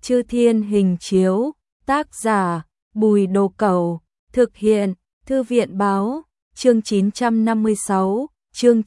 Chư Thiên Hình Chiếu, tác giả Bùi Đồ Cẩu, thực hiện Thư viện Báo, chương 956, chương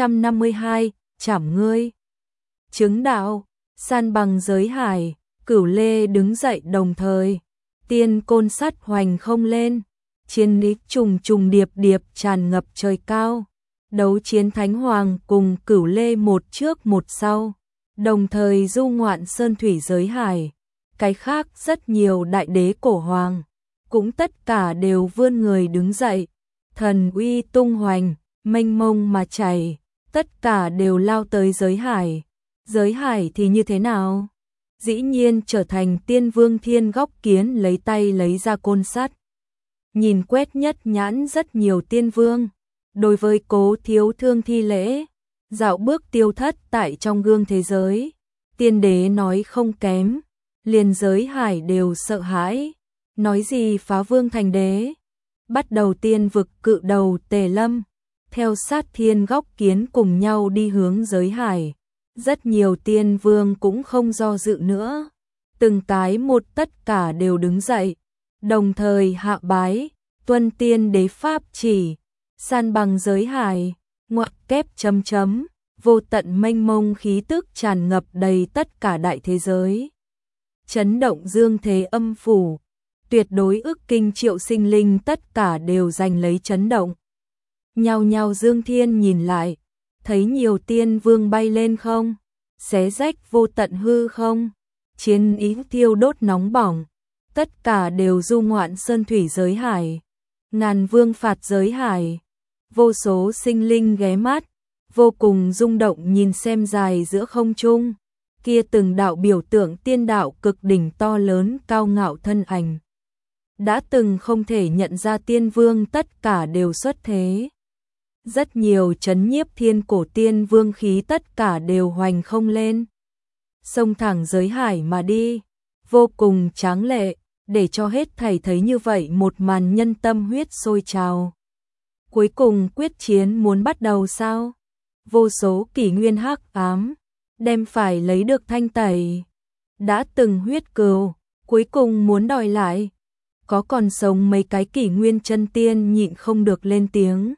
952, Trảm ngươi. Chứng đạo, san bằng giới hải, Cửu Lê đứng dậy đồng thời, tiên côn sắt hoành không lên, chiến lý trùng trùng điệp điệp tràn ngập trời cao. Đấu chiến Thánh Hoàng cùng Cửu Lê một trước một sau, đồng thời du ngoạn sơn thủy giới hải. Cái khác rất nhiều đại đế cổ hoàng, cũng tất cả đều vươn người đứng dậy, thần uy tung hoành, mênh mông mà chảy, tất cả đều lao tới giới hải. Giới hải thì như thế nào? Dĩ nhiên trở thành Tiên Vương Thiên Góc Kiến lấy tay lấy ra côn sắt. Nhìn quét nhất nhãn rất nhiều tiên vương, đối với Cố Thiếu Thương thi lễ, dạo bước tiêu thất tại trong gương thế giới. Tiên đế nói không kém, liền giới hải đều sợ hãi, nói gì phá vương thành đế. Bắt đầu tiên vực cự đầu Tề Lâm, theo sát Thiên Góc Kiến cùng nhau đi hướng giới hải. Rất nhiều tiên vương cũng không do dự nữa, từng cái một tất cả đều đứng dậy, đồng thời hạ bái, tuân tiên đế pháp chỉ, san bằng giới hải, ngoặc kép chấm chấm, vô tận mênh mông khí tức tràn ngập đầy tất cả đại thế giới. Chấn động dương thế âm phủ, tuyệt đối ức kinh triệu sinh linh tất cả đều giành lấy chấn động. Nhao nhao dương thiên nhìn lại, thấy nhiều tiên vương bay lên không, xé rách vô tận hư không, chiến ý thiêu đốt nóng bỏng, tất cả đều du ngoạn sơn thủy giới hải, ngàn vương phạt giới hải, vô số sinh linh ghé mắt, vô cùng rung động nhìn xem dài giữa không trung, kia từng đạo biểu tượng tiên đạo cực đỉnh to lớn cao ngạo thân ảnh. Đã từng không thể nhận ra tiên vương tất cả đều xuất thế. Rất nhiều chấn nhiếp thiên cổ tiên vương khí tất cả đều hoành không lên. Xông thẳng giới hải mà đi, vô cùng tráng lệ, để cho hết thảy thấy như vậy một màn nhân tâm huyết sôi trào. Cuối cùng quyết chiến muốn bắt đầu sao? Vô số kỷ nguyên hắc ám, đem phải lấy được thanh tẩy. Đã từng huyết cừu, cuối cùng muốn đòi lại. Có còn sống mấy cái kỷ nguyên chân tiên nhịn không được lên tiếng.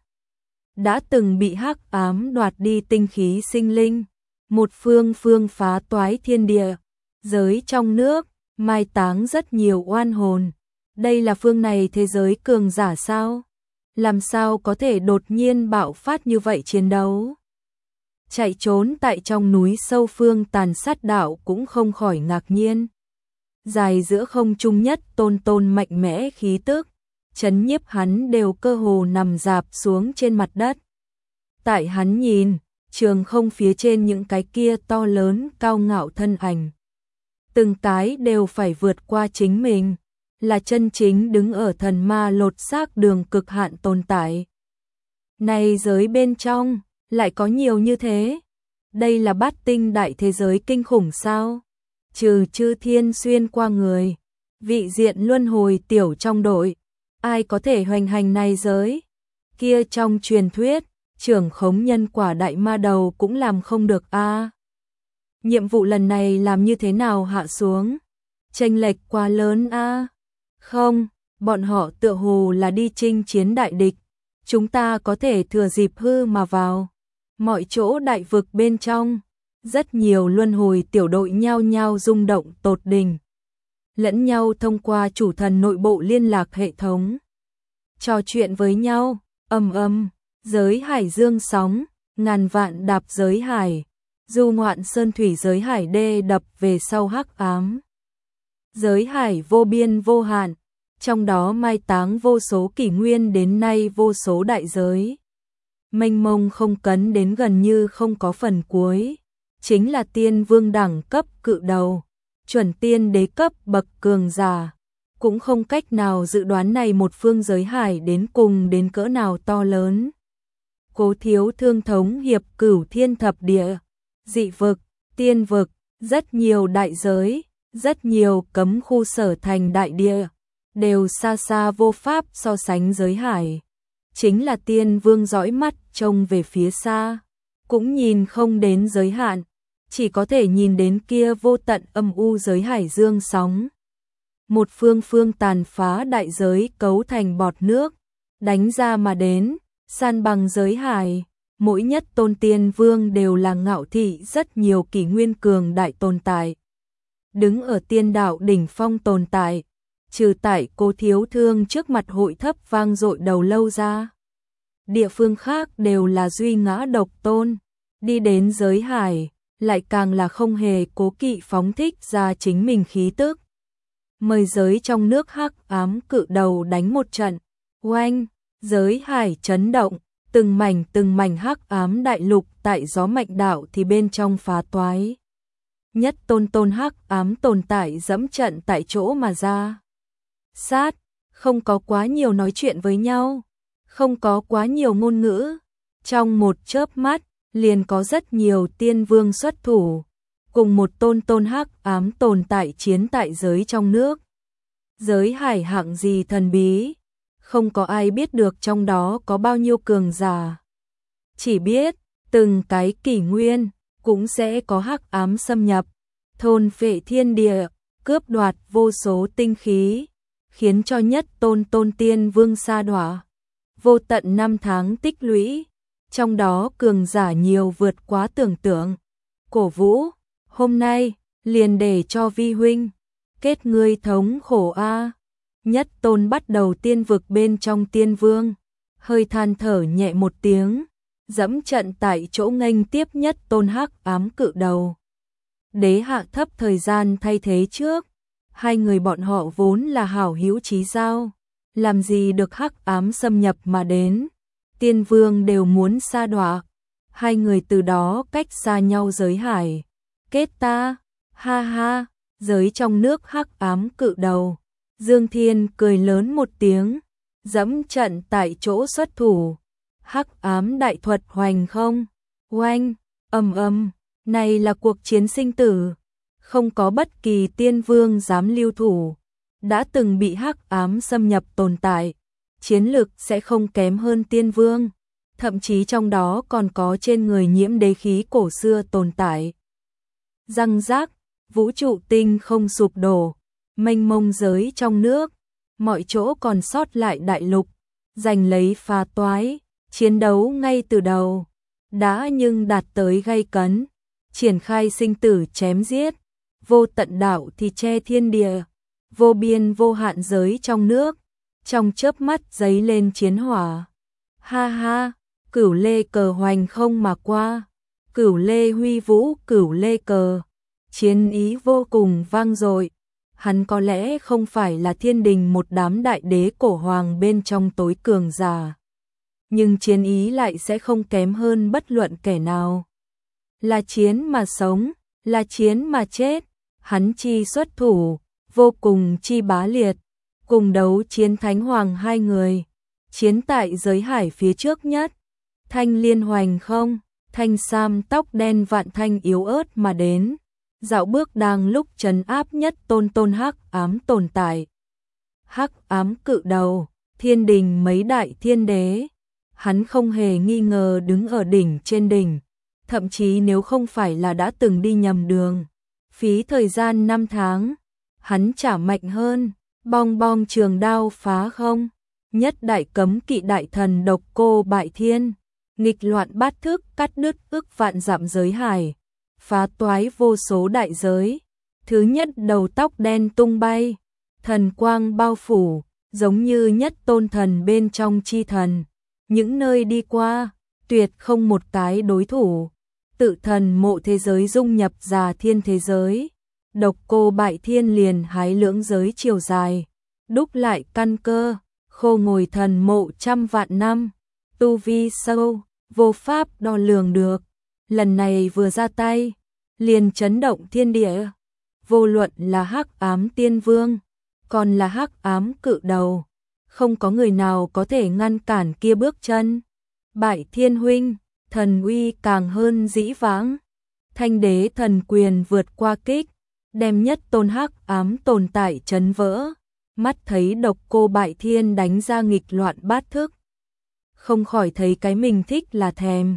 Đã từng bị hắc ám đoạt đi tinh khí sinh linh, một phương phương phá toái thiên địa, giới trong nước, mai táng rất nhiều oan hồn. Đây là phương này thế giới cường giả sao? Làm sao có thể đột nhiên bạo phát như vậy chiến đấu? Chạy trốn tại trong núi sâu phương tàn sát đạo cũng không khỏi ngạc nhiên. Dài giữa không trung nhất tôn tôn mạnh mẽ khí tức, chấn nhiếp hắn đều cơ hồ nằm rạp xuống trên mặt đất. Tại hắn nhìn, trường không phía trên những cái kia to lớn cao ngạo thân ảnh. Từng cái đều phải vượt qua chính mình, là chân chính đứng ở thần ma lột xác đường cực hạn tồn tại. Này giới bên trong, lại có nhiều như thế. Đây là bát tinh đại thế giới kinh khủng sao? Trừ chư thiên xuyên qua người, vị diện luân hồi tiểu trong đội, ai có thể hoành hành này giới? Kia trong truyền thuyết, trưởng khống nhân quả đại ma đầu cũng làm không được a. Nhiệm vụ lần này làm như thế nào hạ xuống? Chênh lệch quá lớn a. Không, bọn họ tựa hồ là đi chinh chiến đại địch, chúng ta có thể thừa dịp hư mà vào. Mọi chỗ đại vực bên trong, rất nhiều luân hồi tiểu đội nhao nhao rung động tột đỉnh. Lẫn nhau thông qua chủ thần nội bộ liên lạc hệ thống. Trò chuyện với nhau, giới hải dương sóng, ngàn vạn đạp giới hải, du ngoạn sơn thủy giới hải đê đập về sau hắc ám. Giới hải vô biên vô hạn, trong đó mai táng vô số kỷ nguyên đến nay vô số đại giới. Mênh mông không cấn đến gần như không có phần cuối, chính là tiên vương đẳng cấp cự đầu, chuẩn tiên đế cấp bậc cường giả, cũng không cách nào dự đoán này một phương giới hải đến cùng đến cỡ nào to lớn. Cố Thiếu Thương thống hiệp cửu thiên thập địa, dị vực, tiên vực, rất nhiều đại giới, rất nhiều cấm khu sở thành đại địa, đều xa xa vô pháp so sánh giới hải. Chính là tiên vương dõi mắt trông về phía xa, cũng nhìn không đến giới hạn, chỉ có thể nhìn đến kia vô tận âm u giới hải dương sóng. Một phương phương tàn phá đại giới cấu thành bọt nước, đánh ra mà đến, san bằng giới hải. Mỗi nhất tôn tiên vương đều là ngạo thị rất nhiều kỷ nguyên cường đại tồn tại. Đứng ở tiên đạo đỉnh phong tồn tại, trừ tại Cố Thiếu Thương trước mặt hội thấp vang dội đầu lâu ra. Địa phương khác đều là duy ngã độc tôn, đi đến giới hải, lại càng là không hề cố kỵ phóng thích ra chính mình khí tức. Mời giới trong nước hắc ám cự đầu đánh một trận, oanh, giới hải chấn động, từng mảnh hắc ám đại lục tại gió mạnh đạo thì bên trong phá toái. Nhất tôn hắc ám tồn tại dẫm trận tại chỗ mà ra. Sát, không có quá nhiều nói chuyện với nhau, không có quá nhiều ngôn ngữ. Trong một chớp mắt, liền có rất nhiều tiên vương xuất thủ, cùng một tôn hắc ám tồn tại chiến tại giới trong nước. Giới hải hạng gì thần bí, không có ai biết được trong đó có bao nhiêu cường giả. Chỉ biết, từng cái kỷ nguyên, cũng sẽ có hắc ám xâm nhập, thôn phệ thiên địa, cướp đoạt vô số tinh khí, khiến cho nhất tôn tiên vương sa đọa. Vô tận năm tháng tích lũy, trong đó cường giả nhiều vượt quá tưởng tượng. Cổ Vũ, hôm nay, liền để cho vi huynh, kết ngươi thống khổ a. Nhất tôn bắt đầu tiên vực bên trong tiên vương, hơi than thở nhẹ một tiếng, dẫm trận tại chỗ nghênh tiếp nhất tôn hắc ám cự đầu. Đế hạ thấp thời gian thay thế trước, hai người bọn họ vốn là hảo hữu chí giao, làm gì được hắc ám xâm nhập mà đến, tiên vương đều muốn sa đọa, hai người từ đó cách xa nhau giới hải. Kết ta, ha ha, giới trong nước hắc ám cự đầu. Dương Thiên cười lớn một tiếng, dẫm trận tại chỗ xuất thủ. Hắc ám đại thuật hoành không, oanh, ầm, này là cuộc chiến sinh tử, không có bất kỳ tiên vương dám lưu thủ. Đã từng bị hắc ám xâm nhập tồn tại, chiến lực sẽ không kém hơn tiên vương, thậm chí trong đó còn có trên người nhiễm đế khí cổ xưa tồn tại. Răng rác, vũ trụ tinh không sụp đổ, mênh mông giới trong nước, mọi chỗ còn sót lại đại lục, giành lấy phá toái, chiến đấu ngay từ đầu, đã nhưng đạt tới gay cấn, triển khai sinh tử chém giết, vô tận đạo thì che thiên địa, vô biên vô hạn giới trong nước, trong chớp mắt giấy lên chiến hỏa. Ha ha, cửu lê cờ hoành không mà qua, cửu lê huy vũ cửu lê cờ, chiến ý vô cùng vang dội. Hắn có lẽ không phải là thiên đình một đám đại đế cổ hoàng bên trong tối cường giả, nhưng chiến ý lại sẽ không kém hơn bất luận kẻ nào. Là chiến mà sống, là chiến mà chết, hắn chi xuất thủ, vô cùng chi bá liệt, cùng đấu chiến thánh hoàng hai người, chiến tại giới hải phía trước nhất. Thanh liên hoành không, thanh sam tóc đen vạn thanh yếu ớt mà đến, dạo bước đang lúc trấn áp nhất tôn hắc ám tồn tại. Hắc ám cự đầu, thiên đình mấy đại thiên đế, hắn không hề nghi ngờ đứng ở đỉnh trên đỉnh, thậm chí nếu không phải là đã từng đi nhầm đường, phí thời gian 5 tháng, hắn chả mạnh hơn, bong bong trường đao phá không, nhất đại cấm kỵ đại thần độc cô bại thiên, nghịch loạn bát thức cắt đứt ức vạn dặm giới hải, phá toái vô số đại giới. Thứ nhất đầu tóc đen tung bay, thần quang bao phủ, giống như nhất tôn thần bên trong chi thần. Những nơi đi qua, tuyệt không một cái đối thủ. Tự thần mộ thế giới dung nhập già thiên thế giới. Độc cô bại thiên liền hái lưỡng giới chiều dài, đúc lại căn cơ, khô ngồi thần mộ trăm vạn năm. Tu vi sâu, vô pháp đo lường được. Lần này vừa ra tay, liền chấn động thiên địa. Vô luận là hắc ám tiên vương, còn là hắc ám cự đầu, không có người nào có thể ngăn cản kia bước chân. Bại thiên huynh, thần uy càng hơn dĩ vãng. Thanh đế thần quyền vượt qua kích, đem nhất tôn hắc ám tồn tại chấn vỡ. Mắt thấy độc cô bại thiên đánh ra nghịch loạn bát thức, không khỏi thấy cái mình thích là thèm.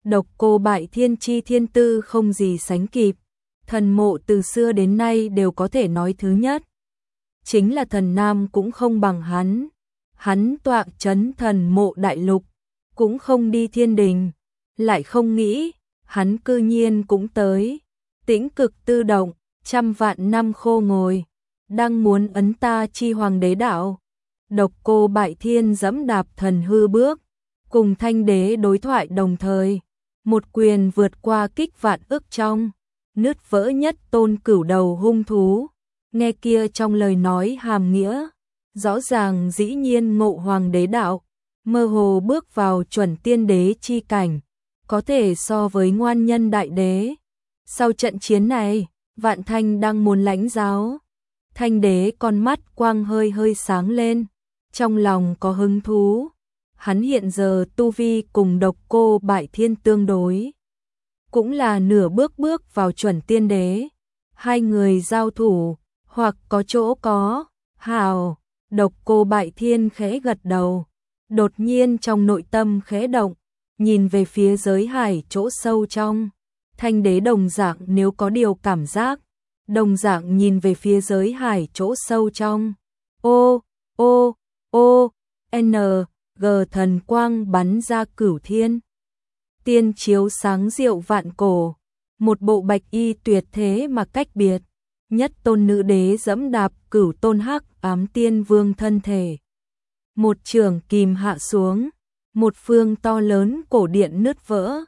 Độc Cô Bại Thiên chi thiên tư không gì sánh kịp, thần mộ từ xưa đến nay đều có thể nói thứ nhất. Chính là thần nam cũng không bằng hắn. Hắn tọa chấn thần mộ đại lục, cũng không đi thiên đình, lại không nghĩ, hắn cư nhiên cũng tới. Tĩnh Cực Tư Động, trăm vạn năm khô ngồi, đang muốn ấn ta chi hoàng đế đạo. Độc Cô Bại Thiên dẫm đạp thần hư bước, cùng Thanh Đế đối thoại đồng thời, một quyền vượt qua kích vạn ức trong, nứt vỡ nhất tôn cửu đầu hung thú. Nghe kia trong lời nói hàm nghĩa, rõ ràng dĩ nhiên ngộ hoàng đế đạo, mơ hồ bước vào chuẩn tiên đế chi cảnh, có thể so với ngoan nhân đại đế. Sau trận chiến này, Vạn Thanh đang muốn lãnh giáo. Thanh Đế con mắt quang hơi hơi sáng lên, trong lòng có hứng thú. Hắn hiện giờ tu vi cùng Độc Cô Bại Thiên tương đối, cũng là nửa bước bước vào chuẩn tiên đế. Hai người giao thủ, hoặc có chỗ có hào. Độc Cô Bại Thiên khẽ gật đầu, đột nhiên trong nội tâm khẽ động, nhìn về phía giới hải chỗ sâu trong. Thanh Đế đồng dạng nếu có điều cảm giác, đồng dạng nhìn về phía giới hải chỗ sâu trong. Ô, ô, ô, n, g thần quang bắn ra cửu thiên. Tiên chiếu sáng diệu vạn cổ, một bộ bạch y tuyệt thế mà cách biệt. Nhất tôn nữ đế dẫm đạp cửu tôn hắc ám tiên vương thân thể. Một trường kìm hạ xuống, một phương to lớn cổ điện nứt vỡ.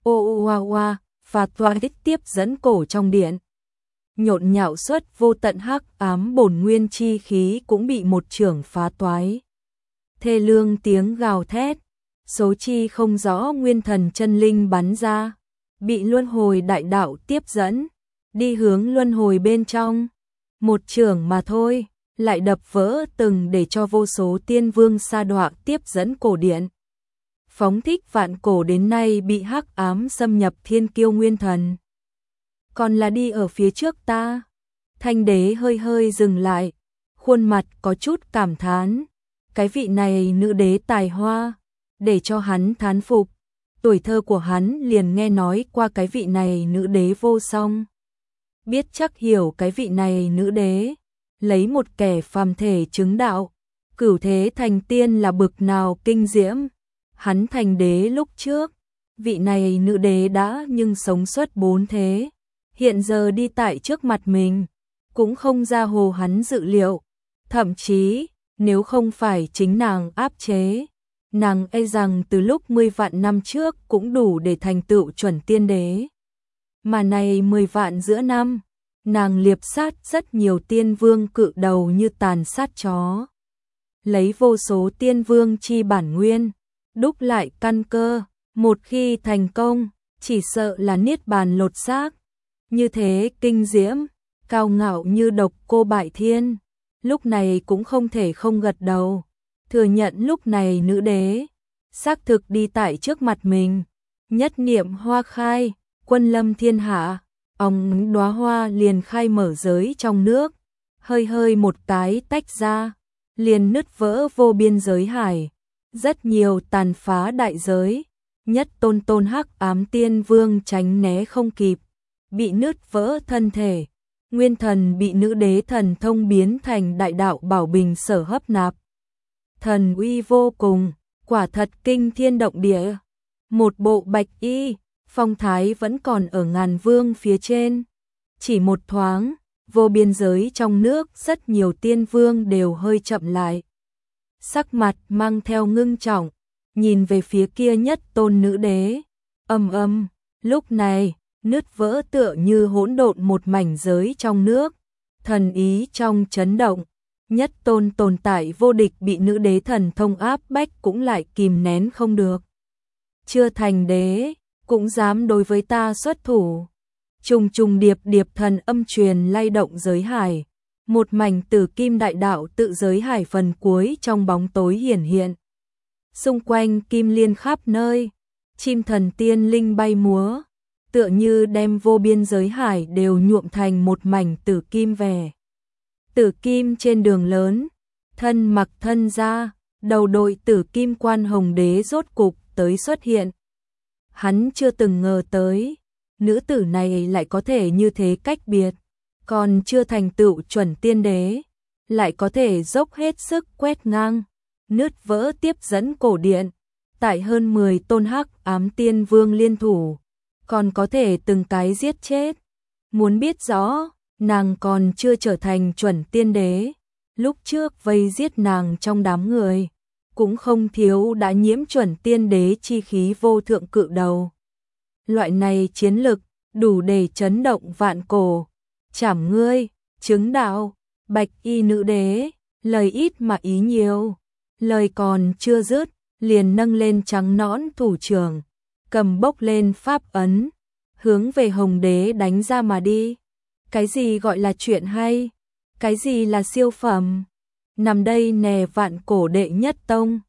Ô oa oa, và toa tiếp dẫn cổ trong điện. Nhộn nhạo xuất vô tận hắc ám bổn nguyên chi khí cũng bị một trường phá toái. Thê lương tiếng gào thét, số chi không rõ nguyên thần chân linh bắn ra, bị luân hồi đại đạo tiếp dẫn, đi hướng luân hồi bên trong. Một trường mà thôi, lại đập vỡ từng để cho vô số tiên vương sa đọa tiếp dẫn cổ điện. Phóng thích vạn cổ đến nay bị hắc ám xâm nhập thiên kiêu nguyên thần. Còn là đi ở phía trước ta. Thanh Đế hơi hơi dừng lại, khuôn mặt có chút cảm thán. Cái vị này nữ đế tài hoa, để cho hắn thán phục. Tuổi thơ của hắn liền nghe nói qua cái vị này nữ đế vô song. Biết chắc hiểu cái vị này nữ đế, lấy một kẻ phàm thể chứng đạo, cửu thế thành tiên là bực nào kinh diễm. Hắn thành đế lúc trước, vị này nữ đế đã nhưng sống suốt 4 thế, hiện giờ đi tại trước mặt mình, cũng không ra hồ hắn dự liệu. Thậm chí, nếu không phải chính nàng áp chế, nàng e rằng từ lúc 10 vạn năm trước cũng đủ để thành tựu chuẩn tiên đế. Mà này 10 vạn giữa năm, nàng liệp sát rất nhiều tiên vương cự đầu như tàn sát chó. Lấy vô số tiên vương chi bản nguyên, đúc lại căn cơ, một khi thành công, chỉ sợ là niết bàn lột xác. Như thế kinh diễm, cao ngạo như Độc Cô Bại Thiên, lúc này cũng không thể không gật đầu, thừa nhận lúc này nữ đế xác thực đi tại trước mặt mình. Nhất niệm hoa khai, quân lâm thiên hạ, ong đóa hoa liền khai mở giới trong nước, hơi hơi một cái tách ra, liền nứt vỡ vô biên giới hải. Rất nhiều tàn phá đại giới, nhất tôn tôn hắc ám tiên vương tránh né không kịp, bị nứt vỡ thân thể. Nguyên thần bị nữ đế thần thông biến thành đại đạo bảo bình sở hấp nạp. Thần uy vô cùng, quả thật kinh thiên động địa. Một bộ bạch y, phong thái vẫn còn ở ngàn vương phía trên. Chỉ một thoáng, vô biên giới trong nước rất nhiều tiên vương đều hơi chậm lại. Sắc mặt mang theo ngưng trọng, nhìn về phía kia nhất tôn nữ đế. Lúc này, nứt vỡ tựa như hỗn độn một mảnh giới trong nước, thần ý trong chấn động, nhất tôn tồn tại vô địch bị nữ đế thần thông áp bách cũng lại kìm nén không được. Chưa thành đế, cũng dám đối với ta xuất thủ. Trùng trùng điệp điệp thần âm truyền lay động giới hải, một mảnh tử kim đại đạo tự giới hải phần cuối trong bóng tối hiển hiện. Xung quanh kim liên khắp nơi, chim thần tiên linh bay múa, tựa như đem vô biên giới hải đều nhuộm thành một mảnh tử kim vẻ. Tử kim trên đường lớn, thân mặc thân ra, đầu đội tử kim quan hồng đế rốt cục tới xuất hiện. hắn chưa từng ngờ tới, nữ tử này lại có thể như thế cách biệt, còn chưa thành tựu chuẩn tiên đế, lại có thể dốc hết sức quét ngang, nứt vỡ tiếp dẫn cổ điện, tại hơn 10 tôn hắc ám tiên vương liên thủ, còn có thể từng cái giết chết. Muốn biết rõ, nàng còn chưa trở thành chuẩn tiên đế, lúc trước vây giết nàng trong đám người, cũng không thiếu đã nhiễm chuẩn tiên đế chi khí vô thượng cự đầu. Loại này chiến lực, đủ để chấn động vạn cổ. Chảm ngươi, chứng đạo, bạch y nữ đế, lời ít mà ý nhiều. Lời còn chưa dứt, liền nâng lên trắng nõn thủ trưởng, cầm bốc lên pháp ấn, hướng về Hồng đế đánh ra mà đi. Cái gì gọi là chuyện hay? Cái gì là siêu phẩm? Nằm đây nè vạn cổ đệ nhất tông.